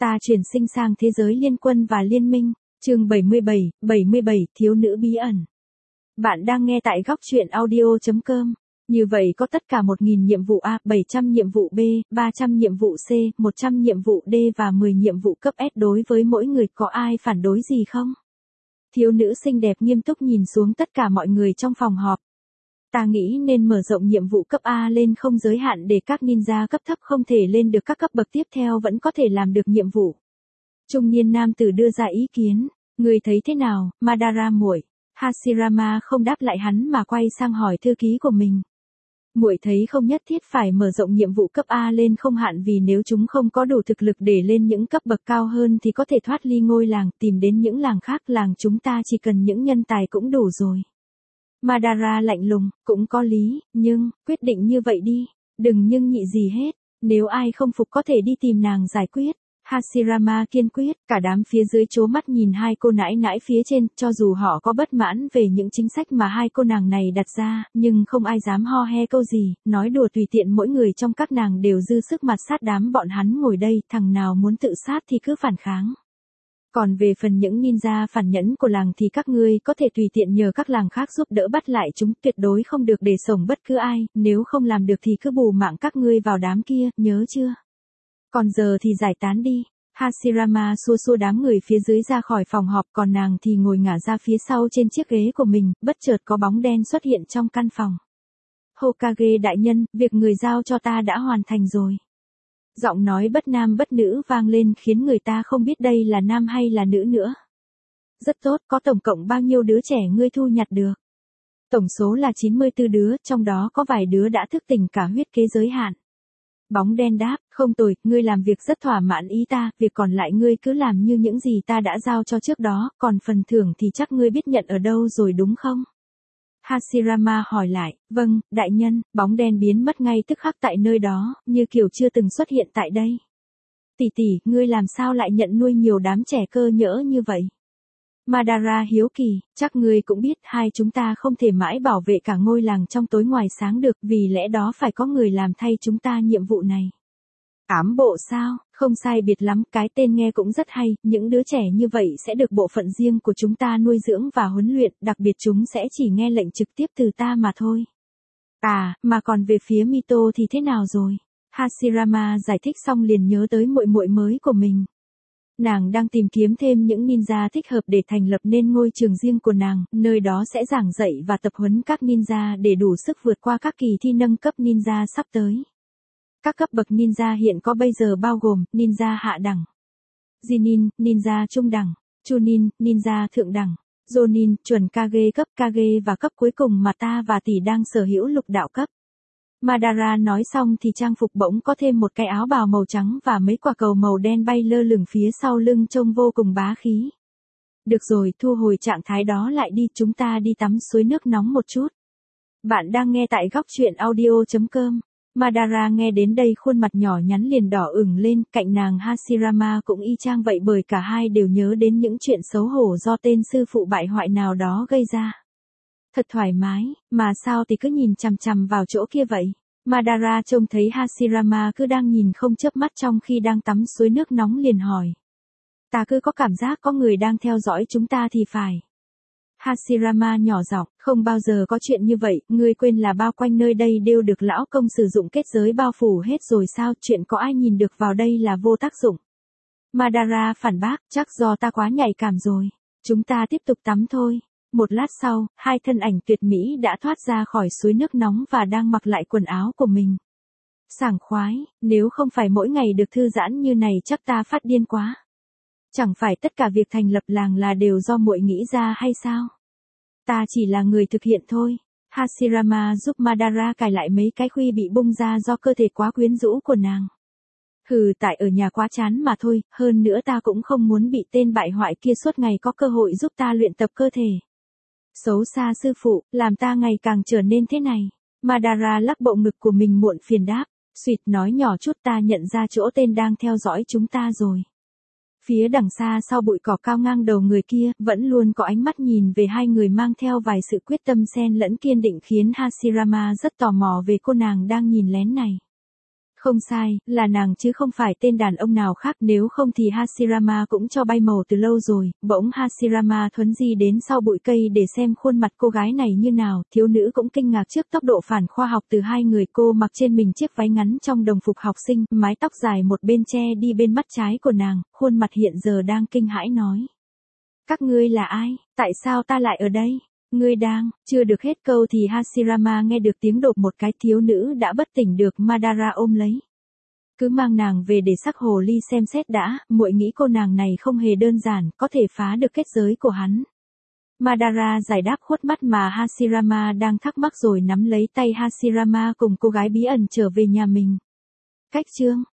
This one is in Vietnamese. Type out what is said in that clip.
Ta chuyển sinh sang thế giới liên quân và liên minh. Chương 77, thiếu nữ bí ẩn. Bạn đang nghe tại góc truyện audio.com. Như vậy có tất cả 1.000 nhiệm vụ A, 700 nhiệm vụ B, 300 nhiệm vụ C, 100 nhiệm vụ D và 10 nhiệm vụ cấp S đối với mỗi người, có ai phản đối gì không? Thiếu nữ xinh đẹp nghiêm túc nhìn xuống tất cả mọi người trong phòng họp. Ta nghĩ nên mở rộng nhiệm vụ cấp A lên không giới hạn để các ninja cấp thấp không thể lên được các cấp bậc tiếp theo vẫn có thể làm được nhiệm vụ. Trung niên nam tử đưa ra ý kiến, người thấy thế nào, Madara muội? Hashirama không đáp lại hắn mà quay sang hỏi thư ký của mình. Muội thấy không nhất thiết phải mở rộng nhiệm vụ cấp A lên không hạn, vì nếu chúng không có đủ thực lực để lên những cấp bậc cao hơn thì có thể thoát ly ngôi làng, tìm đến những làng khác, làng chúng ta chỉ cần những nhân tài cũng đủ rồi. Madara lạnh lùng, cũng có lý, nhưng, quyết định như vậy đi, đừng nhưng nhị gì hết, nếu ai không phục có thể đi tìm nàng giải quyết. Hashirama kiên quyết, cả đám phía dưới trố mắt nhìn hai cô nãi nãi phía trên, cho dù họ có bất mãn về những chính sách mà hai cô nàng này đặt ra, nhưng không ai dám ho he câu gì, nói đùa tùy tiện, mỗi người trong các nàng đều dư sức mặt sát đám bọn hắn ngồi đây, thằng nào muốn tự sát thì cứ phản kháng. Còn về phần những ninja phản nhẫn của làng thì các ngươi có thể tùy tiện nhờ các làng khác giúp đỡ bắt lại chúng, tuyệt đối không được để sổng bất cứ ai, nếu không làm được thì cứ bù mạng các ngươi vào đám kia, nhớ chưa? Còn giờ thì giải tán đi. Hashirama xua xua đám người phía dưới ra khỏi phòng họp, còn nàng thì ngồi ngả ra phía sau trên chiếc ghế của mình, bất chợt có bóng đen xuất hiện trong căn phòng. Hokage đại nhân, việc người giao cho ta đã hoàn thành rồi. Giọng nói bất nam bất nữ vang lên khiến người ta không biết đây là nam hay là nữ nữa. Rất tốt, có tổng cộng bao nhiêu đứa trẻ ngươi thu nhặt được? Tổng số là 94 đứa, trong đó có vài đứa đã thức tỉnh cả huyết kế giới hạn. Bóng đen đáp, không tồi, ngươi làm việc rất thỏa mãn ý ta, việc còn lại ngươi cứ làm như những gì ta đã giao cho trước đó, còn phần thưởng thì chắc ngươi biết nhận ở đâu rồi đúng không? Hashirama hỏi lại, vâng, đại nhân. Bóng đen biến mất ngay tức khắc tại nơi đó, như kiểu chưa từng xuất hiện tại đây. Tỷ tỷ, ngươi làm sao lại nhận nuôi nhiều đám trẻ cơ nhỡ như vậy? Madara hiếu kỳ, chắc ngươi cũng biết hai chúng ta không thể mãi bảo vệ cả ngôi làng trong tối ngoài sáng được, vì lẽ đó phải có người làm thay chúng ta nhiệm vụ này. Ám bộ sao? Không sai biệt lắm, cái tên nghe cũng rất hay, những đứa trẻ như vậy sẽ được bộ phận riêng của chúng ta nuôi dưỡng và huấn luyện, đặc biệt chúng sẽ chỉ nghe lệnh trực tiếp từ ta mà thôi. À, mà còn về phía Mito thì thế nào rồi? Hashirama giải thích xong liền nhớ tới muội muội mới của mình. Nàng đang tìm kiếm thêm những ninja thích hợp để thành lập nên ngôi trường riêng của nàng, nơi đó sẽ giảng dạy và tập huấn các ninja để đủ sức vượt qua các kỳ thi nâng cấp ninja sắp tới. Các cấp bậc ninja hiện có bây giờ bao gồm ninja hạ đẳng, Jinin, ninja trung đẳng, Chunin, ninja thượng đẳng, Jonin, chuẩn Kage cấp Kage và cấp cuối cùng mà ta và tỷ đang sở hữu lục đạo cấp. Madara nói xong thì trang phục bỗng có thêm một cái áo bào màu trắng và mấy quả cầu màu đen bay lơ lửng phía sau lưng trông vô cùng bá khí. Được rồi, thu hồi trạng thái đó lại đi, chúng ta đi tắm suối nước nóng một chút. Bạn đang nghe tại góc truyện audio.com. Madara nghe đến đây khuôn mặt nhỏ nhắn liền đỏ ửng lên, cạnh nàng Hashirama cũng y chang vậy, bởi cả hai đều nhớ đến những chuyện xấu hổ do tên sư phụ bại hoại nào đó gây ra. Thật thoải mái, mà sao thì cứ nhìn chằm chằm vào chỗ kia vậy? Madara trông thấy Hashirama cứ đang nhìn không chớp mắt trong khi đang tắm suối nước nóng liền hỏi. Ta cứ có cảm giác có người đang theo dõi chúng ta thì phải. Hashirama nhỏ giọng, không bao giờ có chuyện như vậy, ngươi quên là bao quanh nơi đây đều được lão công sử dụng kết giới bao phủ hết rồi sao, chuyện có ai nhìn được vào đây là vô tác dụng. Madara phản bác, chắc do ta quá nhạy cảm rồi. Chúng ta tiếp tục tắm thôi. Một lát sau, hai thân ảnh tuyệt mỹ đã thoát ra khỏi suối nước nóng và đang mặc lại quần áo của mình. Sảng khoái, nếu không phải mỗi ngày được thư giãn như này chắc ta phát điên quá. Chẳng phải tất cả việc thành lập làng là đều do muội nghĩ ra hay sao? Ta chỉ là người thực hiện thôi. Hashirama giúp Madara cài lại mấy cái khuy bị bung ra do cơ thể quá quyến rũ của nàng. Hừ, tại ở nhà quá chán mà thôi, hơn nữa ta cũng không muốn bị tên bại hoại kia suốt ngày có cơ hội giúp ta luyện tập cơ thể. Xấu xa sư phụ, làm ta ngày càng trở nên thế này. Madara lắc bộ ngực của mình muộn phiền đáp, suýt nói nhỏ chút, ta nhận ra chỗ tên đang theo dõi chúng ta rồi. Phía đằng xa sau bụi cỏ cao ngang đầu người kia, vẫn luôn có ánh mắt nhìn về hai người mang theo vài sự quyết tâm xen lẫn kiên định khiến Hashirama rất tò mò về cô nàng đang nhìn lén này. Không sai, là nàng chứ không phải tên đàn ông nào khác, nếu không thì Hashirama cũng cho bay màu từ lâu rồi. Bỗng Hashirama thuấn di đến sau bụi cây để xem khuôn mặt cô gái này như nào, thiếu nữ cũng kinh ngạc trước tốc độ phản khoa học từ hai người. Cô mặc trên mình chiếc váy ngắn trong đồng phục học sinh, mái tóc dài một bên che đi bên mắt trái của nàng, khuôn mặt hiện giờ đang kinh hãi nói. Các ngươi là ai, tại sao ta lại ở đây? Ngươi đang, chưa được hết câu thì Hashirama nghe được tiếng đột một cái, thiếu nữ đã bất tỉnh được Madara ôm lấy. Cứ mang nàng về để sắc hồ ly xem xét đã, muội nghĩ cô nàng này không hề đơn giản, có thể phá được kết giới của hắn. Madara giải đáp khuất mắt mà Hashirama đang thắc mắc rồi nắm lấy tay Hashirama cùng cô gái bí ẩn trở về nhà mình. Cách chương